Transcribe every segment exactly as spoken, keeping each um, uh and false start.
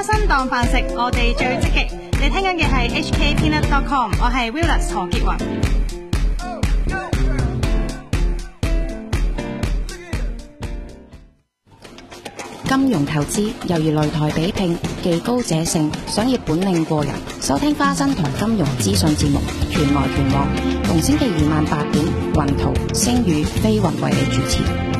心當飯食，我哋最積極。你聽緊嘅係 H K Peanut dot com， 我係 Willis 何潔雲。 金融投資猶如擂台比拼，技高者勝。想要本領過人，收聽花生同金融資訊節目，拳來拳往。逢星期二晚八點，雲圖、星宇、飛雲為你主持。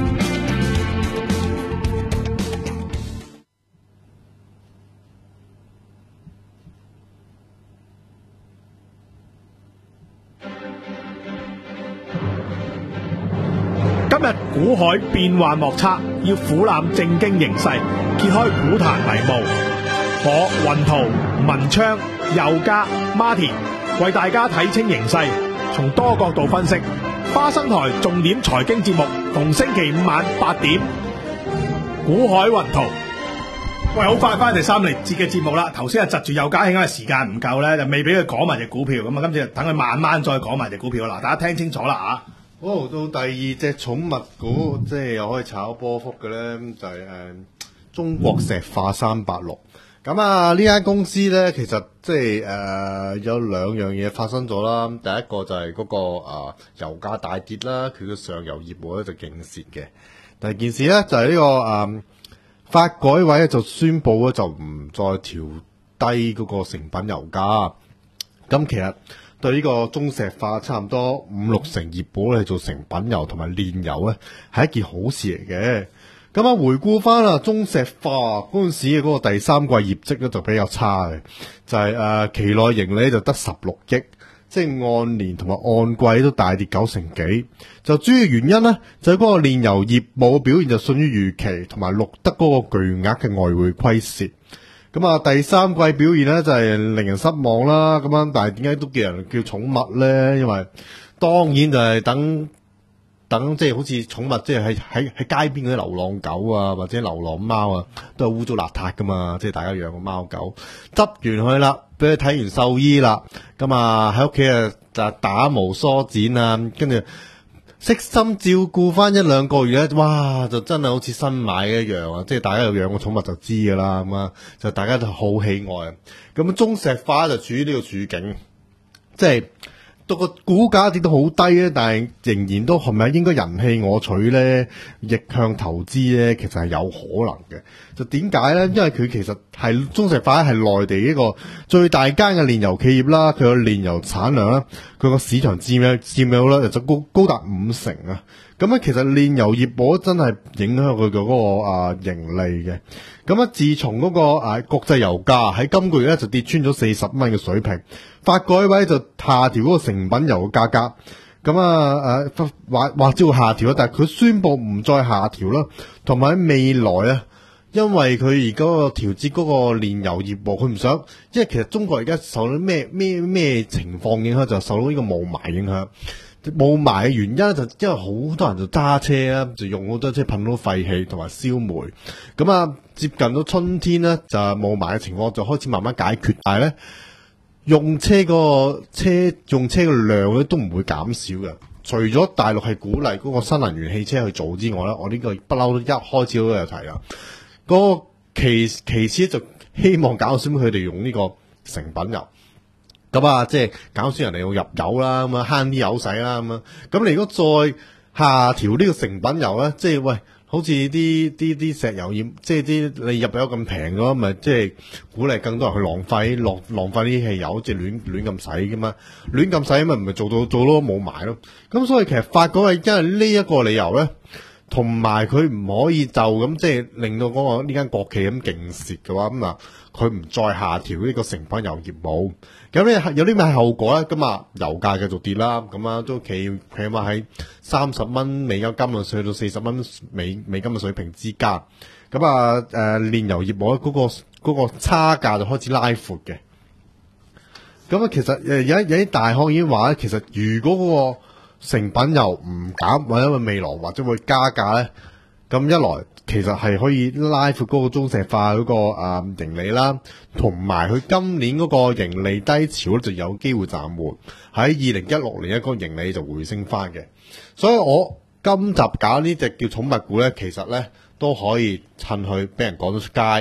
今日股海變幻莫測，要俯瞰正經形勢，揭開股壇迷霧。我雲圖、文昌、佑嘉、Martin 為大家睇清形勢，從多角度分析。花生台重點財經節目，逢星期五晚八點，股海雲圖。喂，好快翻第三嚟節嘅節目啦！頭先係窒住佑嘉興，因為時間唔夠咧，就未俾佢講埋隻股票，咁啊，今次等佢慢慢再講埋隻股票啦。大家聽清楚啦啊！ 哦，到第二隻寵物股，即係又可以炒波幅嘅咧，就係、是、誒、呃、中國石化三八六。咁啊，呢間公司咧，其實即係誒有兩樣嘢發生咗啦。第一個就係嗰、那個啊油價大跌啦，佢嘅上游業務咧就勁蝕嘅。第二件事咧就係、是、呢、這個誒發改委咧就宣布咧就唔再調低嗰個成品油價。咁其實對呢個中石化差唔多五六成業務咧做成品油同埋煉油咧係一件好事嚟嘅。咁啊回顧翻啦，中石化嗰陣時嘅嗰個第三季業績咧就比較差嘅，就係、是、誒、呃、期內盈利就得十六億，即係按年同埋按季都大跌九成幾。就主要原因咧就係、是、嗰個煉油業務表現就遜於預期，同埋錄得嗰個巨額嘅外匯虧蝕。咁啊，第三季表現咧就係、是、令人失望啦。咁樣，但係點解都叫人叫寵物咧？因為當然就係等等，即係好似寵物，即係喺喺喺街邊嗰啲流浪狗啊，或者流浪貓啊，都係污糟邋遢噶嘛。即係大家養個貓狗，執完去啦，俾佢睇完獸醫啦，咁啊喺屋企啊就打毛梳剪啊，跟住悉心照顧翻一兩個月咧，哇！就真係好似新買一樣啊！即係大家有養過寵物就知噶啦，咁啊就大家就好喜愛啊。咁中石化就處於呢個處境，即係到個股價跌到好低咧，但係仍然都係咪應該人棄我取咧？逆向投資咧，其實係有可能嘅。就點解咧？因為佢其實係中石化係內地一個最大間嘅煉油企業啦，佢個煉油產量啦，佢個市場佔有佔有率就高高達五成啊！咁咧，其實煉油業務真係影響佢嘅嗰個啊盈利嘅。咁啊，自從嗰個啊國際油價喺今個月咧就跌穿咗四十蚊嘅水平，發改委就下調嗰個成品油嘅價格。咁啊誒話話只會下調啦，但係佢宣布唔再下調啦，同埋喺未來啊。因為佢而家個調節嗰個煉油業務，佢唔想，因為其實中國而家受到咩咩咩情況影響，就受到呢個霧霾影響。霧霾嘅原因就因為好多人就揸車啊，就用好多車噴到廢氣同埋燒煤。咁啊，接近到春天咧，就霧霾嘅情況就開始慢慢解決，但係咧用車嗰個車用車嘅量咧都唔會減少嘅。除咗大陸係鼓勵嗰個新能源汽車去做之外咧，我呢個不嬲都一開始都有提啦。嗰個其其次就希望減少佢哋用呢個成品油，咁啊即係減少人哋用入油啦，咁啊慳啲油使啦，咁啊咁你如果再下調呢個成品油咧，即係喂，好似啲啲啲石油業，即係啲你入油咁平嘅，咪即係鼓勵更多人去浪費，浪浪費啲汽油，即係亂亂咁使噶嘛，亂咁使咪唔係做到做到冇埋咯。咁所以其實發覺係因為呢一個理由咧。同埋佢唔可以就咁即係令到嗰個呢間國企咁勁蝕嘅話，咁啊佢唔再下調呢個成品油業務，咁咧有啲咩後果咧？咁啊油價繼續跌啦，咁啊都企起碼喺三十蚊美金金啊，去到四十蚊美美金嘅水平之間。咁啊誒煉油業務咧嗰個嗰個差價就開始拉闊嘅。咁啊其實誒有有啲大行已經話咧，其實如果嗰個成品油唔減，或者未來或者會加價咧，咁一來其實係可以拉闊嗰個中石化嗰、那個啊、呃、盈利啦，同埋佢今年嗰個盈利低潮咧就有機會暫緩，喺二零一六年一個盈利就回升翻嘅。所以我今集搞呢隻叫寵物股咧，其實咧都可以趁佢俾人講咗出街，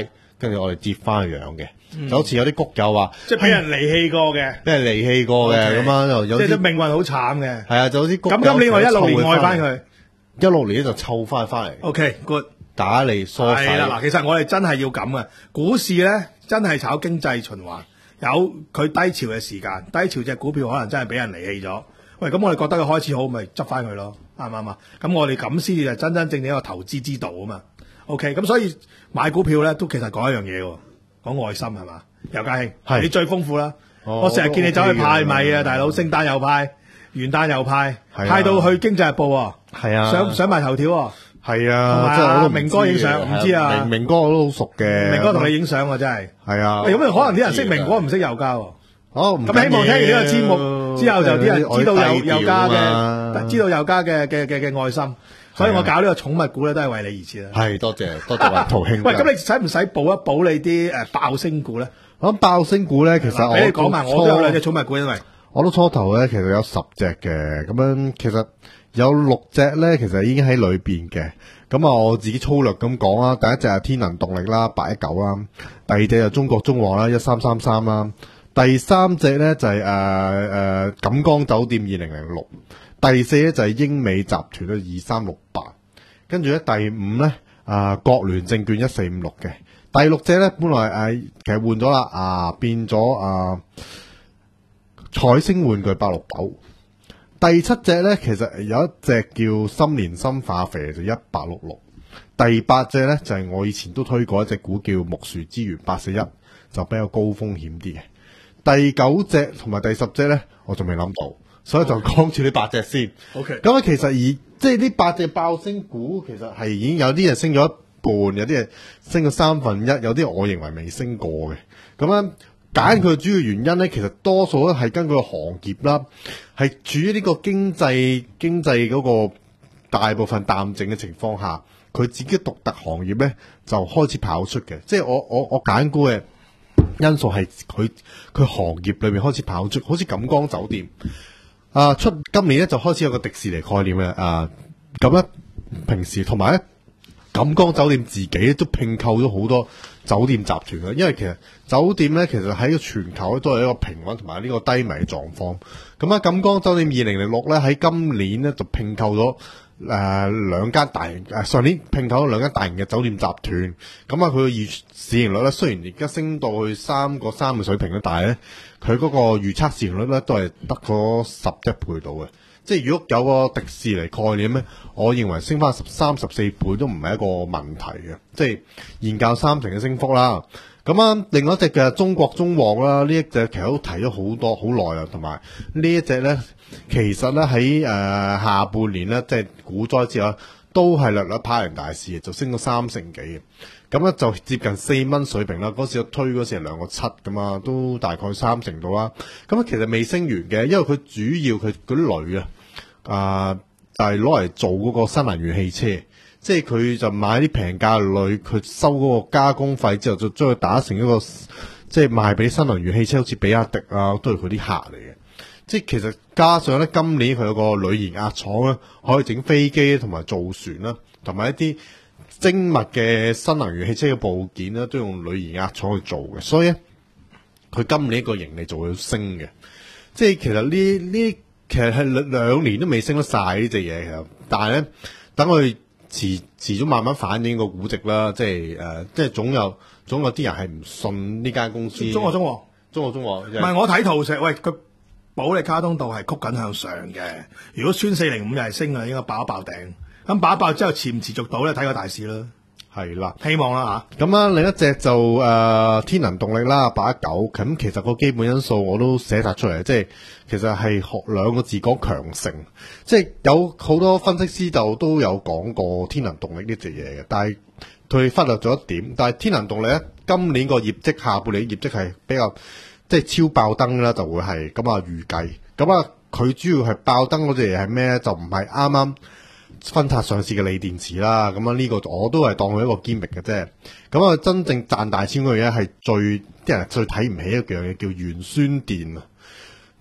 跟住我哋接翻去養嘅，嗯、就好似有啲谷友話， 即係俾人離棄過嘅， 俾人離棄過嘅咁樣就有啲， 即係命運好慘嘅。 係啊，就好似谷友咁今年我一六年愛翻佢， 一六年就湊翻翻嚟。 OK good。 打你疏細係啦，嗱，其實我哋真係要咁嘅，股市咧真係炒經濟循環，有佢低潮嘅時間，低潮隻股票可能真係俾人離棄咗。喂，咁我哋覺得佢開始好，咪執翻佢咯，啱唔啱啊？咁我哋咁先至係真真正正一個投資之道啊嘛。OK，咁所以買股票咧都其實講一樣嘢喎，講愛心係嘛？尤家興，你最豐富啦。哦、我成日見你走去派米啊，大佬，聖誕又派，元旦又派，啊、派到去經濟日報喎，係啊，上上埋頭條喎。 係啊， 即係我都明哥影相，唔知啊。 明明哥我都好熟嘅， 明哥同你影相啊，真係。係啊，咁可能啲人識明哥唔識尤家喎。 好， 咁希望聽完呢個節目之後，就啲人知道有尤家嘅，知道尤家嘅嘅嘅嘅愛心。所以我搞呢個寵物股咧，都係為你而設啦。係，多謝多謝阿陶兄。喂，咁你使唔使補一補你啲誒爆升股咧？咁爆升股咧，其實我俾你講埋，我都有兩隻寵物股，因為我都初頭咧，其實有十隻嘅，咁樣其實。有六隻咧，其實已經喺裏邊嘅。咁啊，我自己粗略咁講啦。第一隻係天能動力啦，八一九啦。第二隻就中國中旺啦，一三三三啦。第三隻咧就係誒誒錦江酒店二零零六。第四咧就係英美集團啦，二三六八。跟住咧第五咧啊國聯證券一四五六嘅。第六隻咧本來誒、呃、其實換咗啦，啊變咗啊彩星玩具八六九。第七隻咧，其實有一隻叫深連深化肥就一八六六。第八隻咧就係、是、我以前都推過一隻股叫木樹資源八四一，就比較高風險啲嘅。第九隻同埋第十隻咧，我仲未諗到，所以就講住呢八隻先。OK。咁啊，其實而即係呢八隻爆升股，其實係已經有啲係升咗一半，有啲係升咗三分一，有啲我認為未升過嘅。咁樣。揀佢嘅主要原因咧，其實多數咧係根據行業啦，係處於呢個經濟經濟嗰個大部分淡靜嘅情況下，佢自己獨特行業咧就開始跑出嘅。即係我我我揀股嘅因素係佢佢行業裏面開始跑出，好似錦江酒店啊，出今年咧就開始有個迪士尼概念嘅啊，咁咧平時同埋咧錦江酒店自己都併購咗好多酒店集團啦，因為其實酒店咧，其實喺個全球咧都係一個平穩同埋呢個低迷嘅狀況。咁啊，錦江酒店二零零六咧喺今年咧就併購咗誒兩間大型誒、呃、上年併購咗兩間大型嘅酒店集團。咁啊，佢嘅預市盈率咧雖然而家升到去三個三嘅水平咧，但係咧佢嗰個預測市盈率咧都係得嗰十一倍到嘅。即係如果有個迪士尼概念咧，我認為升翻十三、十四倍都唔係一個問題嘅，即係現價三成嘅升幅啦。咁啊，另外一隻嘅中國中旺啦，呢一隻其實都提咗好多好耐啦，同埋呢一隻咧，其實咧喺誒下半年咧，即係股災之後，都係略略跑贏大市嘅，就升咗三成幾嘅。咁咧就接近四蚊水平啦，嗰時我推嗰時係兩個七噶嘛，都大概三成度啦。咁啊，其實未升完嘅，因為佢主要佢嗰啲鋁啊，啊就係攞嚟做嗰個新能源汽車，即係佢就買啲平價鋁，佢收嗰個加工費之後，就將佢打成一個即係賣俾新能源汽車，好似比亞迪啊，都係佢啲客嚟嘅。即係其實加上咧，今年佢有個鋁研壓廠咧，可以整飛機同埋造船啦，同埋一啲精密嘅新能源汽車嘅部件咧，都用鋁研壓廠去做嘅，所以咧佢今年個盈利就會升嘅。即係其實呢呢其實係兩年都未升得晒呢隻嘢，其實但係咧等佢遲遲咗慢慢反映個估值啦。即係誒、呃，即係總有總有啲人係唔信呢間公司。中國中旺，中國中旺，唔係我睇圖石，喂佢保利卡通道係曲緊向上嘅。如果穿四零五又係升啊，應該爆一爆頂。咁爆一爆之後持唔持續到咧？睇個大市啦。係啦，希望啦吓。咁啊，另一隻就誒、呃、天能動力啦，八一九。咁其實個基本因素我都寫晒出嚟，即係其實係學兩個字講強盛。即係有好多分析師就都有講過天能動力呢隻嘢嘅，但係佢忽略咗一點。但係天能動力咧，今年個業績下半年業績係比較即係超爆燈啦，就會係咁啊預計。咁啊，佢主要係爆燈嗰隻嘢係咩咧？就唔係啱啱分拆上市嘅鋰電池啦，咁啊呢個我都係當佢一個堅力嘅啫。咁啊真正賺大錢嗰樣嘢係最啲人最睇唔起一樣嘢，叫鉛酸電啊！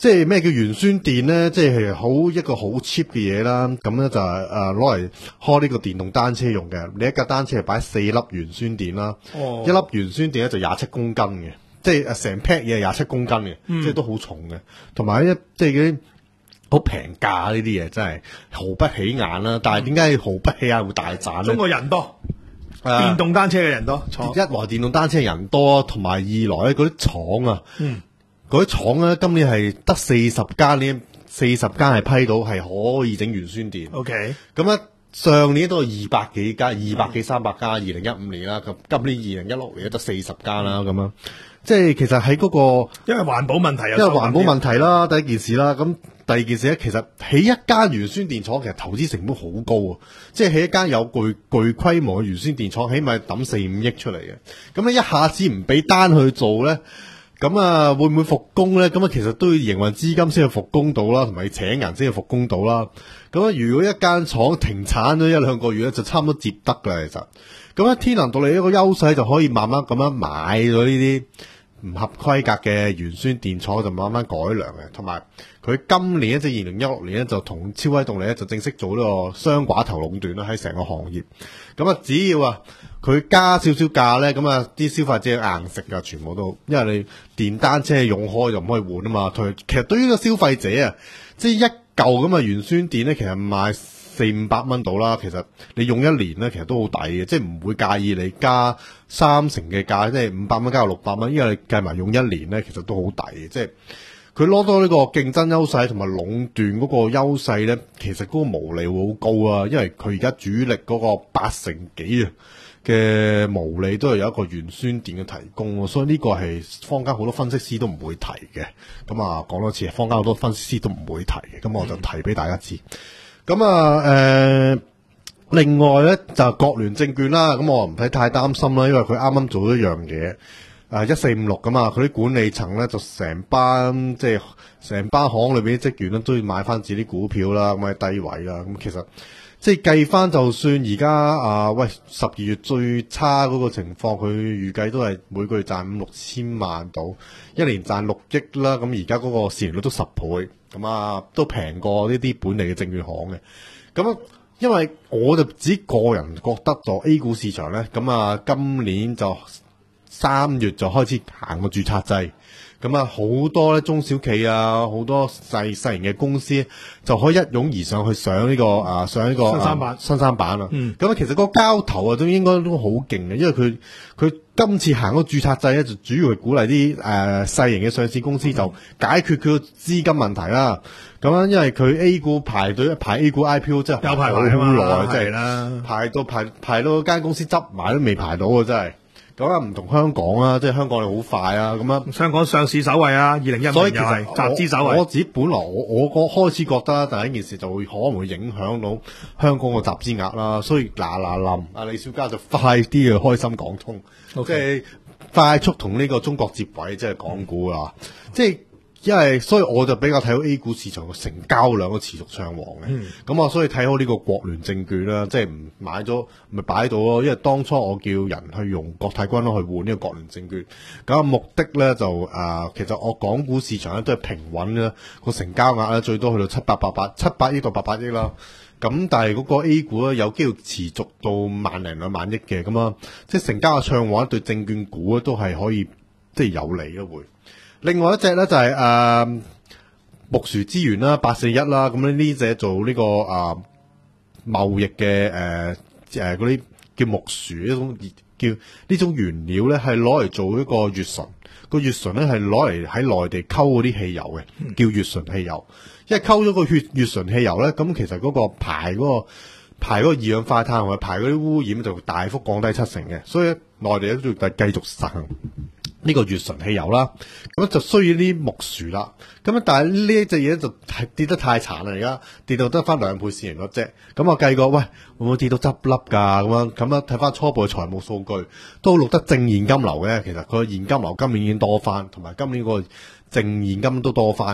即係咩叫鉛酸電咧？即係好一個好 cheap 嘅嘢啦。咁咧就係誒攞嚟開呢個電動單車用嘅。你一架單車係擺四粒鉛酸電啦， 哦、 一粒鉛酸電咧就廿七公斤嘅，即係誒成 pack 嘢係廿七公斤嘅， 嗯、 即係都好重嘅。同埋一即係嗰啲好平價呢啲嘢，真係毫不起眼啦。但係點解毫不起眼會大賺咧？ 中國人多， 啊、 電動單車嘅人多， 一來電動單車人多，同埋二來咧嗰啲廠啊。 嗯嗰啲廠咧，今年係得四十間呢，四十間係批到係可以整鉛酸電。 O K， 咁咧上年都係二百幾間，二百幾三百間，二零一五年啦，咁今年二零一六年得四十間啦，咁樣。即係其實喺嗰、嗰個， 因為環保問題， 因為環保問題啦，第一件事啦，咁第二件事咧，其實起一間鉛酸電廠其實投資成本好高啊，即係起一間有具具規模嘅鉛酸電廠，起碼抌四五億出嚟嘅。咁咧一下子唔俾單去做咧。咁啊，會唔會復工咧？咁啊，其實都要營運資金先去復工到啦，同埋請人先去復工到啦。咁啊，如果一間廠停產咗一兩個月咧，就差唔多接得啦。其實，咁啊，天能道利一個優勢就可以慢慢咁樣買咗呢啲唔合規格嘅鉛酸電廠，就慢慢改良嘅。同埋佢今年即係二零一六年咧，就同超威動力咧就正式做呢個雙寡頭壟斷啦，喺成個行業。咁啊，只要啊佢加少少價咧，咁啊啲消費者硬食噶，全部都，因為你電單車用開就唔可以換啊嘛。同其實對於個消費者啊，即係一嚿咁嘅鉛酸電咧，其實賣四五百蚊到啦。其實你用一年咧，其實都好抵嘅，即係唔會介意你加三成嘅價，即係五百蚊加到六百蚊，因為你計埋用一年咧，其實都好抵嘅。即係佢攞到呢個競爭優勢同埋壟斷嗰個優勢咧，其實嗰個毛利會好高啊，因為佢而家主力嗰個八成幾啊嘅毛利都係有一個鉛酸電嘅提供，所以呢個係坊間好多分析師都唔會提嘅。咁啊，講多次，坊間好多分析師都唔會提嘅，咁我就提俾大家知。咁啊，誒、呃，另外咧就係國聯證券啦，咁我唔使太擔心啦，因為佢啱啱做咗一樣嘢，誒一四五六噶嘛，佢啲管理層咧就成班即係成班行裏邊啲職員咧都要買翻自己啲股票啦，咁喺低位啦，咁其實。即係計翻，就算而家啊，喂，十二月最差嗰個情況，佢預計都係每個月賺五六千萬到，一年賺六億啦。咁而家嗰個市盈率都十倍，咁啊都平過呢啲本地嘅證券行嘅。咁因為我就只個人覺得就 A 股市場咧，咁啊今年就三月就開始行個註冊制。咁啊，好多咧中小企啊，好多細細型嘅公司就可以一擁而上去上呢、這個啊，上呢個新三板， 啊、新三板啊。 嗯， 咁啊，其實個交投啊都應該都好勁嘅，因為佢佢今次行嗰個註冊制咧，就主要係鼓勵啲誒細型嘅上市公司就解決佢個資金問題啦。咁樣，因為佢 A 股排隊排 A 股 I P O 真係有排好排啊耐，真係啦， 排到排排到間公司執埋都未排到啊，真係。咁啊，唔同香港啊，即係香港你好快啊，咁樣。 香港上市首位啊，二零一五年又係集資首位。 我自己本來我我個開始覺得第一件事就會可能會影響到香港個集資額啦，所以嗱嗱臨，阿李小加就快啲去開心港通，okay. 即係快速同呢個中國接軌，即係港股啊，嗯、即係。因為所以我就比較睇好 A 股市場嘅成交量都持續暢旺嘅，咁、嗯、我所以睇好呢個國聯證券啦，即係唔買咗咪擺到咯。因為當初我叫人去用國泰君安去換呢個國聯證券，咁目的咧就誒、呃，其實我港股市場咧都係平穩嘅，個成交額咧最多去到七百八百七百億到八百億啦。咁但係嗰個 A 股咧有機會持續到萬零兩萬億嘅，咁啊，即係成交額暢旺對證券股咧都係可以即係有利咯會。另外一隻咧就係、是、誒、呃、木薯資源啦，八四一啦，咁咧呢隻做呢、這個誒貿、呃、易嘅誒誒嗰啲叫木薯呢種叫呢種原料咧，係攞嚟做一個乙醇，個乙醇咧係攞嚟喺內地溝嗰啲汽油嘅，叫乙醇汽油。因為溝咗個血乙醇汽油咧，咁其實嗰個排嗰、那個排嗰個二氧化碳同埋排嗰啲污染就大幅降低七成嘅，所以內地咧都要繼續實行呢個乙醇汽油啦，咁就需要啲木薯啦。咁啊，但係呢一隻嘢就係跌得太慘啦，而家跌到得翻兩倍市盈率啫。咁我計過，喂，會唔會跌到執笠㗎？咁樣咁樣睇翻初步嘅財務數據，都錄得正現金流嘅。其實佢現金流今年已經多翻，同埋今年個淨現金都多翻嘅。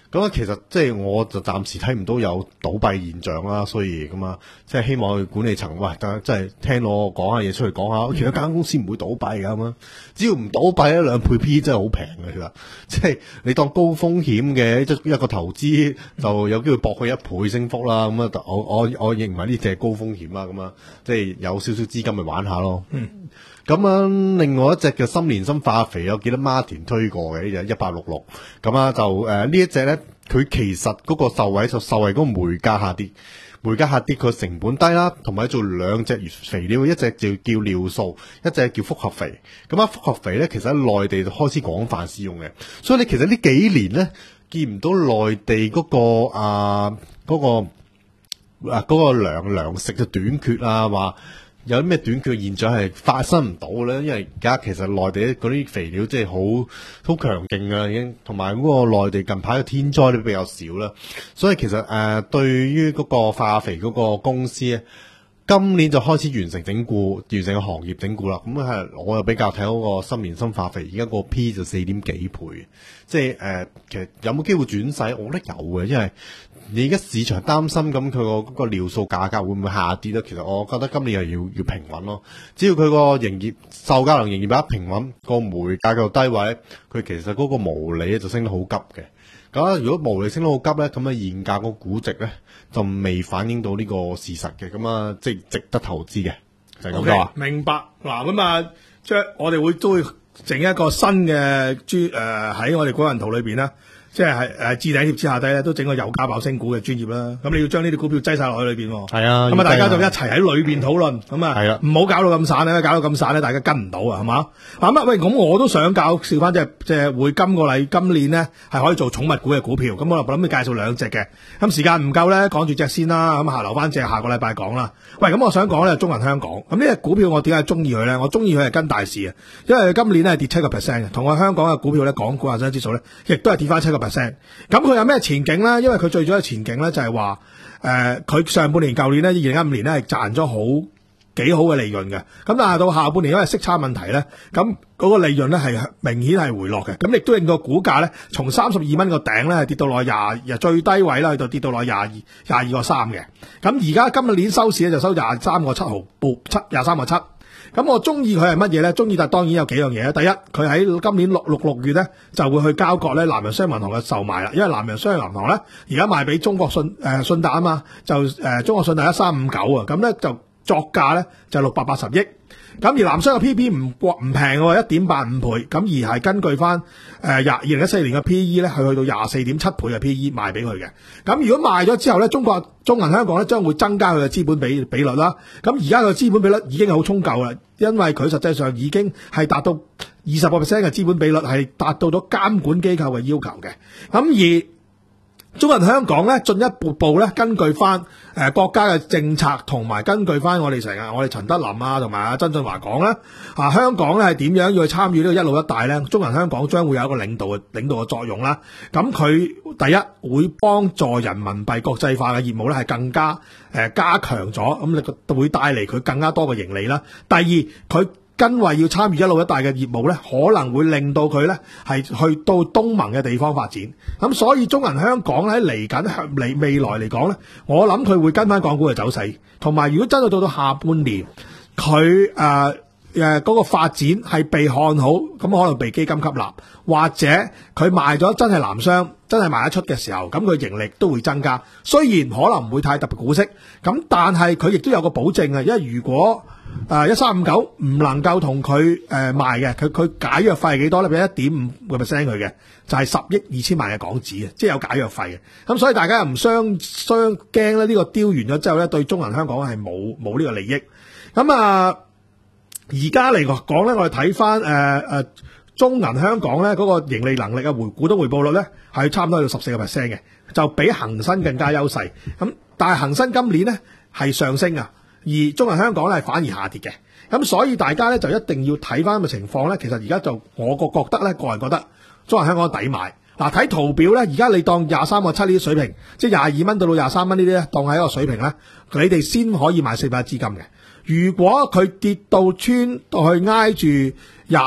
咁啊，其實即係我就暫時睇唔到有倒閉現象啦，所以咁啊，即係希望佢管理層喂，等即係聽我講下嘢出嚟講下，其實間公司唔會倒閉㗎咁啊，只要唔倒閉咧，兩倍 P 真係好平嘅，其實即係你當高風險嘅一一個投資就有機會博佢一倍升幅啦，咁啊，我我我認為呢隻係高風險啦，咁啊，即係有少少資金咪玩下咯。嗯。咁啊，另外一隻嘅深連深化肥，我記得 Martin 推過嘅呢隻一八六六，咁啊就誒、呃、呢一隻咧，佢其實嗰個受惠就受惠嗰個煤價下跌，煤價下跌佢成本低啦，同埋做兩隻肥料，一隻就叫尿素，一隻叫複合肥。咁啊，複合肥咧其實喺內地就開始廣泛使用嘅，所以你其實呢幾年咧見唔到內地嗰、嗰個啊嗰、嗰個啊嗰、嗰個糧糧食嘅短缺啊話。有啲咩短缺嘅現象係發生唔到咧？因為而家其實內地嗰啲肥料即係好好強勁啊，已經同埋嗰個內地近排嘅天災都比較少啦，所以其實誒、呃、對於嗰個化肥嗰個公司咧，今年就開始完成整固，完成個行業整固啦。咁係我又比較睇嗰個深連深化肥，而家個 P 就四點幾倍，即係誒、呃、其實有冇機會轉勢？我覺得有嘅，因為你而家市場擔心咁佢個嗰個尿素價格會唔會下跌咧？其實我覺得今年係要要平穩咯。只要佢個營業售價能營業額平穩，個煤價夠低位，佢其實嗰個毛利咧就升得好急嘅。咁如果毛利升得好急咧，咁啊現價個估值咧就未反映到呢個事實嘅，咁啊即係值得投資嘅，就係咁多啊。 明白嗱，咁啊，即係我哋會都會整一個新嘅專誒喺我哋股人圖裏邊啦。即係係誒置頂貼之下低咧，都整個油價爆升股嘅專業啦。咁你要將呢啲股票擠晒落去裏邊。係啊。咁啊，大家就一齊喺裏邊討論。咁啊，係啊，唔好搞到咁散咧，搞到咁散咧，大家跟唔到啊，係嘛？咁啊，喂，咁我都想搞笑翻，即係即係會今個禮今年咧係可以做寵物股嘅股票。咁我諗你介紹兩隻嘅。咁時間唔夠咧，講住隻先啦。咁下留翻隻下個禮拜講啦。喂，咁我想講咧，中銀香港。咁呢隻股票我點解中意佢咧？我中意佢係跟大市啊，因為今年咧係跌七個 percent 嘅，同我香港嘅股票咧，港股恒生指數咧，亦都係跌翻七個 percent。咁佢有咩前景咧？因為佢最早嘅前景咧就係話，誒、呃，佢上半年、舊年咧，二零一五年咧係賺咗好幾好嘅利潤嘅。咁但係到下半年因為息差問題咧，咁嗰個利潤咧係明顯係回落嘅。咁亦都令個股價咧從三十二蚊個頂咧係跌到落廿，由最低位啦，去到跌到落廿二廿二個三嘅。咁而家今日年收市咧就收廿三個七毫半，七廿三個七。咁我中意佢係乜嘢咧？中意但當然有幾樣嘢。第一，佢喺今年六六六月咧就會去交割咧南洋商業銀行嘅售賣啦。因為南洋商業銀行咧而家賣俾中國信誒、呃、信達啊嘛，就誒、呃、中國信達一三五九啊，咁咧就作價咧就六百八十億。咁而南商嘅 P P 唔唔平喎，一點八五倍。咁而係根據翻誒廿二零一四年嘅 P E 咧，係去到廿四點七倍嘅 P E 賣俾佢嘅。咁如果賣咗之後咧，中國中銀香港咧將會增加佢嘅資本比比率啦。咁而家個資本比率已經好充夠啦，因為佢實際上已經係達到二十個 percent 嘅資本比率，係達到咗監管機構嘅要求嘅。咁而中銀香港咧進一步步咧根據翻誒、呃、國家嘅政策，同埋根據翻我哋成日我哋陳德林啊同埋阿曾俊華講咧，啊香港咧係點樣要去參與呢個一路一帶咧？中銀香港將會有一個領導嘅領導嘅作用啦。咁佢第一會幫助人民幣國際化嘅業務咧係更加誒、呃、加強咗，咁你會帶嚟佢更加多嘅盈利啦。第二佢因為要參與一路一帶嘅業務咧，可能會令到佢咧係去到東盟嘅地方發展。咁所以中銀香港咧嚟緊向嚟未來嚟講咧，我諗佢會跟翻港股嘅走勢。同埋如果真係到到下半年，佢誒誒嗰個發展係被看好，咁可能被基金吸納，或者佢賣咗真係南商，真係賣得出嘅時候，咁佢盈利都會增加。雖然可能唔會太特別股息，咁但係佢亦都有個保證啊，因為如果誒一三五九唔能夠同佢誒賣嘅，佢佢解約費係幾多咧？俾一點五個 percent 佢嘅，就係十億二千萬嘅港紙啊，即係有解約費嘅。咁所以大家又唔相相驚咧，呢個丟完咗之後咧，對中銀香港係冇冇呢個利益。咁啊，而家嚟講咧，我哋睇翻誒誒中銀香港咧嗰個盈利能力嘅回股東回報率咧係差唔多到十四個 percent 嘅，就比恒生更加優勢。咁但係恒生今年咧係上升啊。而中銀香港咧係反而下跌嘅，咁所以大家咧就一定要睇翻個情況咧。其實而家就我個覺得咧，個人覺得中銀香港抵買。嗱，睇圖表咧，而家你當廿三個七呢啲水平，即係廿二蚊到到廿三蚊呢啲咧，當係一個水平咧，你哋先可以買四百資金嘅。如果佢跌到穿到去挨住廿一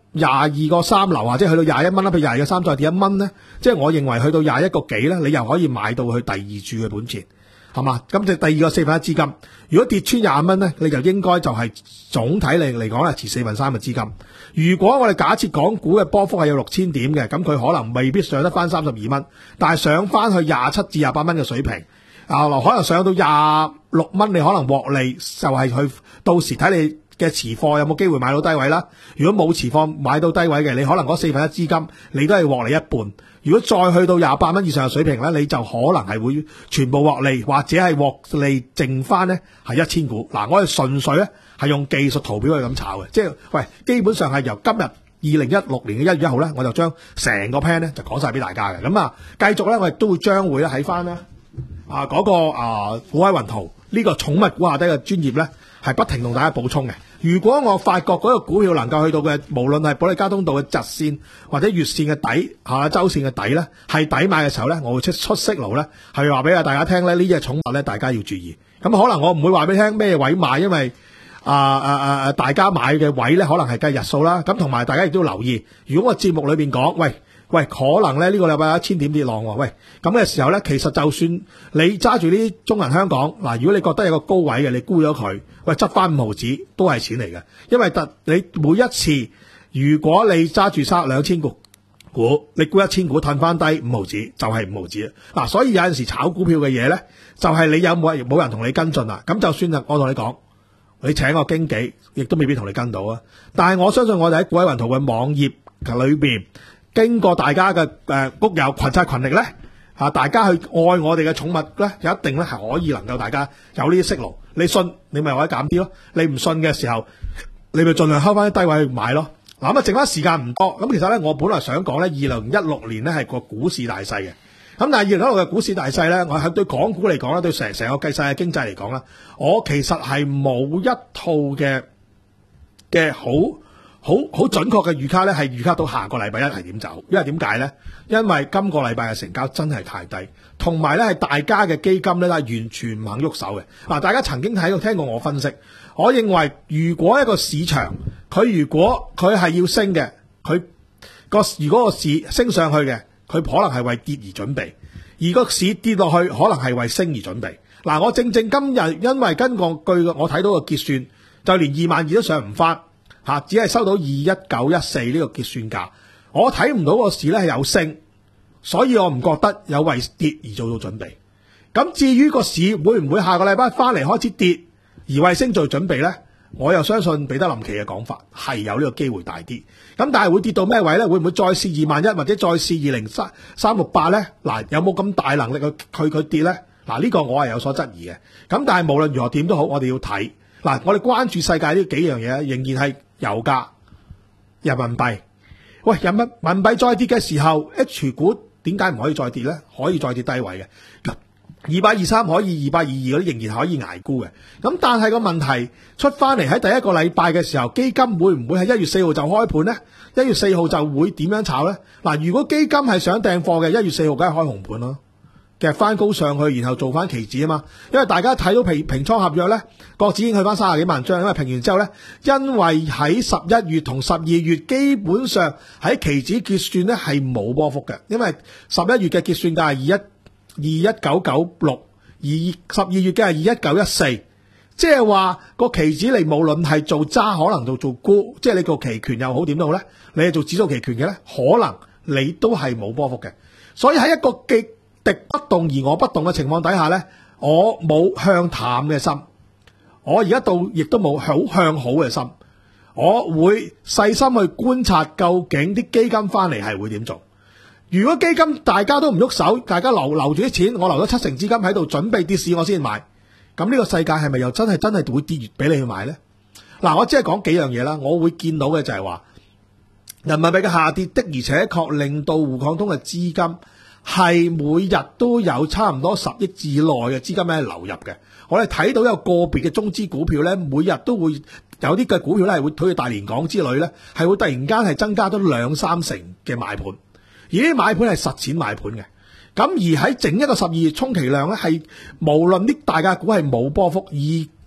廿二個三樓或者去到廿一蚊啦，譬如廿二個三再跌一蚊咧，即係我認為去到廿一個幾咧，你又可以買到去第二注嘅本錢，係嘛？咁就第二個四分一資金，如果跌穿廿蚊咧，你就應該就係總體嚟嚟講係持四分三嘅資金。如果我哋假設港股嘅波幅係有六千點嘅，咁佢可能未必上得翻三十二蚊，但係上翻去廿七至廿八蚊嘅水平，啊，可能上到廿六蚊，你可能獲利就係去到時睇你嘅持貨有冇機會買到低位啦。如果冇持貨買到低位嘅，你可能嗰四分一資金你都係獲利一半。如果再去到廿八蚊以上嘅水平咧，你就可能係會全部獲利，或者係獲利剩翻咧係一千股。嗱，我哋純粹咧係用技術圖表去咁炒嘅，即係喂，基本上係由今日二零一六年嘅一月一號咧，我就將成個 plan 咧就講晒俾大家嘅。咁啊，繼續咧我亦都會將會咧喺翻咧啊嗰個啊股海雲圖呢個寵物股下低嘅專業咧，係不停同大家補充嘅。如果我發覺嗰個股票能夠去到嘅，無論係保利加通道嘅窒線或者月線嘅底下周線嘅底咧，係抵買嘅時候咧，我會出出息路咧，係話俾大家聽咧，呢隻寵物咧大家要注意。咁可能我唔會話俾你聽咩位買，因為啊啊啊大家買嘅位咧可能係計日數啦。咁同埋大家亦都要留意，如果我節目裏邊講，喂喂，可能咧呢個禮拜有一千點跌浪喎，喂咁嘅時候咧，其實就算你揸住呢啲中銀香港嗱，如果你覺得有個高位嘅，你沽咗佢，喂執翻五毫子都係錢嚟嘅，因為特你每一次如果你揸住三兩千股股，你沽一千股褪翻低五毫子就係五毫子嗱，所以有陣時炒股票嘅嘢咧，就係你有冇冇人同你跟進啦，咁就算我同你講，你請個經紀，亦都未必同你跟到啊。但係我相信我哋喺股海雲圖嘅網頁裏邊。經過大家嘅誒谷友群策群力咧，嚇大家去愛我哋嘅寵物咧，就一定咧係可以能夠大家有呢啲息路。你信你咪可以減啲咯，你唔信嘅時候，你咪盡量睺翻啲低位去買咯。嗱咁啊，剩翻時間唔多，咁其實咧我本來想講咧，二零一六年咧係個股市大勢嘅。咁但係二零一六嘅股市大勢咧，我係對港股嚟講咧，對成成個計勢嘅經濟嚟講咧，我其實係冇一套嘅嘅好。好好準確嘅預測咧，係預測到下個禮拜一係點走，因為點解咧？因為今個禮拜嘅成交真係太低，同埋咧係大家嘅基金咧係完全唔肯喐手嘅。嗱，大家曾經喺度聽過我分析，我認為如果一個市場佢如果佢係要升嘅，佢個如果個市升上去嘅，佢可能係為跌而準備；而個市跌落去，可能係為升而準備。嗱，我正正今日因為根據據我睇到嘅結算，就連二萬二都上唔翻。吓，只係收到二一九一四呢個結算價，我睇唔到個市咧係有升，所以我唔覺得有為跌而做到準備。咁至於個市會唔會下個禮拜翻嚟開始跌而為升做準備咧？我又相信彼得林奇嘅講法係有呢個機會大啲。咁但係會跌到咩位咧？會唔會再試二萬一或者再試二零三三六八咧？嗱，有冇咁大能力去去佢跌咧？嗱，呢個我係有所質疑嘅。咁但係無論如何點都好，我哋要睇。嗱，我哋關注世界呢幾樣嘢，仍然係油價、人民幣。喂，人民人民幣再跌嘅時候 ，H 股點解唔可以再跌咧？可以再跌低位嘅，二百二三可以，二百二二嗰啲仍然可以捱沽嘅。咁但係個問題出翻嚟喺第一個禮拜嘅時候，基金會唔會喺一月四號就開盤咧？一月四號就會點樣炒咧？嗱，如果基金係想訂貨嘅，一月四號梗係開紅盤咯。其實翻高上去，然後做翻期指啊嘛，因為大家睇到平平倉合約咧，國指已經去翻三十幾萬張，因為平完之後咧，因為喺十一月同十二月基本上喺期指結算咧係冇波幅嘅，因為十一月嘅結算價係二一二一九九六，而十二月嘅係二一九一四，即係話個期指你無論係做揸可能做做沽，即係你個期權又好點都好咧，你係做指數期權嘅咧，可能你都係冇波幅嘅，所以喺一個極敵不動而我不動嘅情況底下呢，我冇向淡嘅心，我而家到亦都冇好向好嘅心，我會細心去觀察究竟啲基金翻嚟係會點做。如果基金大家都唔喐手，大家留留住啲錢，我留咗七成資金喺度準備跌市我先買，咁呢個世界係咪又真係真係會跌越俾你去買呢？嗱，我只係講幾樣嘢啦，我會見到嘅就係話人民幣嘅下跌的而且確令到滬港通嘅資金係每日都有差唔多十億之內嘅資金咧流入嘅。我哋睇到有個別嘅中資股票咧，每日都會有啲嘅股票咧係會好似大連港之類咧，係會突然間係增加咗兩三成嘅買盤，而呢啲買盤係實錢買盤嘅。咁而喺整一個十二月充其量咧，係無論啲大價股係冇波幅，而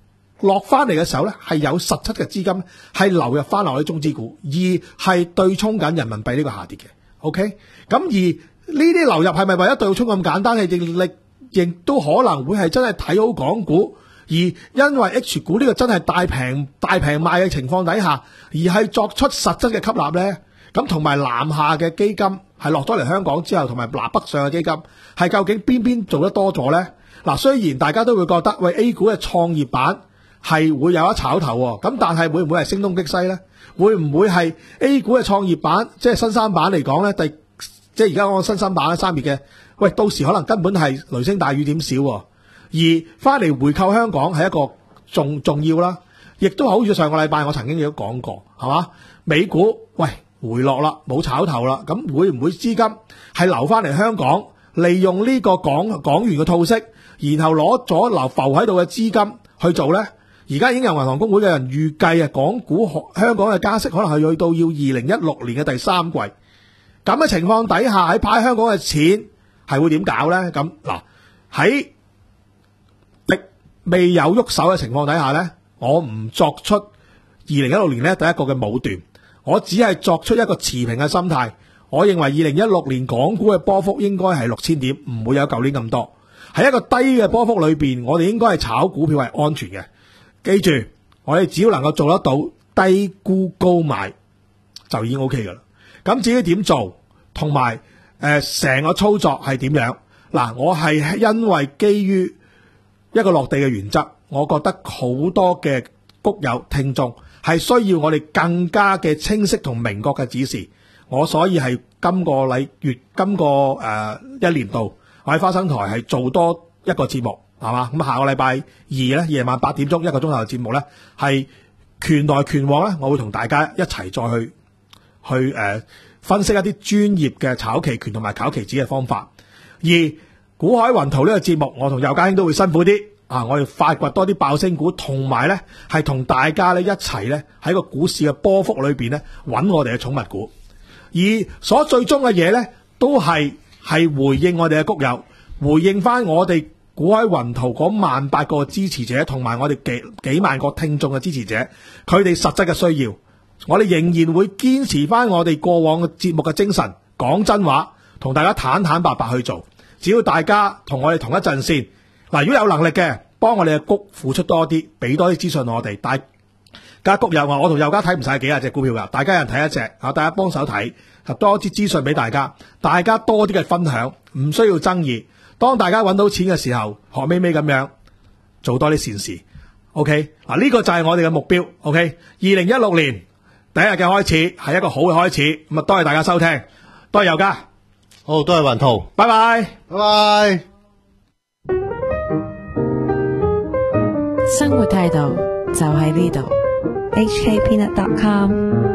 落翻嚟嘅時候咧，係有實質嘅資金係流入翻落去中資股，而係對沖緊人民幣呢個下跌嘅。OK， 咁而呢啲流入係咪為咗對沖咁簡單？係亦力亦都可能會係真係睇好港股，而因為 H 股呢個真係大平大平賣嘅情況底下，而係作出實質嘅吸納咧。咁同埋南下嘅基金係落咗嚟香港之後，同埋南北上嘅基金係究竟邊邊做得多咗呢？嗱，雖然大家都會覺得喂 A 股嘅創業板係會有一炒頭喎，咁但係會唔會係聲東擊西呢？會唔會係 A 股嘅創業板即係新三板嚟講呢？第即係而家講新三板咧，三月嘅喂，到時可能根本係雷聲大雨點小喎，而翻嚟回購香港係一個重重要啦，亦都好似上個禮拜我曾經亦都講過，係嘛？美股喂回落啦，冇炒頭啦，咁會唔會資金係流翻嚟香港，利用呢個港港元嘅套息，然後攞咗流浮喺度嘅資金去做呢？而家已經有銀行公會嘅人預計啊，港股香港嘅加息可能係去到要二零一六年嘅第三季。咁嘅情況底下，喺派香港嘅錢係會點搞呢？咁嗱，喺力未有喐手嘅情況底下呢，我唔作出二零一六年呢第一個嘅武斷。我只係作出一個持平嘅心態，我認為二零一六年港股嘅波幅應該係六千點，唔會有舊年咁多。喺一個低嘅波幅裏邊，我哋應該係炒股票係安全嘅。記住，我哋只要能夠做得到低沽高買，就已經 OK 噶啦。咁至於點做，同埋誒成個操作係點樣？嗱，我係因為基於一個落地嘅原則，我覺得好多嘅谷友聽眾係需要我哋更加嘅清晰同明確嘅指示，我所以係今個禮月今個誒、呃、一年度，我喺花生台係做多一個節目，係嘛？咁下個禮拜二咧夜晚八點鐘一個鐘頭嘅節目咧，係拳來拳往咧，我會同大家一齊再去去誒、呃、分析一啲專業嘅炒期權同埋炒期指嘅方法。而股海雲圖呢個節目，我同邱家興都會辛苦啲。啊！我哋發掘多啲爆升股，同埋咧係同大家咧一齊咧喺個股市嘅波幅裏邊咧揾我哋嘅寵物股，而所最終嘅嘢咧都係係回應我哋嘅谷友，回應翻我哋股海雲圖嗰萬八個支持者，同埋我哋幾幾萬個聽眾嘅支持者，佢哋實質嘅需要，我哋仍然會堅持翻我哋過往嘅節目嘅精神，講真話，同大家坦坦白白去做，只要大家同我哋同一陣線。嗱，如果有能力嘅，幫我哋嘅谷付出多啲，俾多啲資訊我哋。大家谷友話，我同友家睇唔晒幾廿隻股票噶，大家人睇一隻，啊，大家幫手睇，多啲資訊俾大家，大家多啲嘅分享，唔需要爭議。當大家揾到錢嘅時候，學咪咪咁樣做多啲善事。OK， 嗱，呢個就係我哋嘅目標。OK， 二零一六年第一日嘅開始係一個好嘅開始。咁啊，多謝大家收聽，多謝友家， 好，多謝雲圖， 拜拜， 拜拜。 生活態度就喺呢度。H K Peanut dot com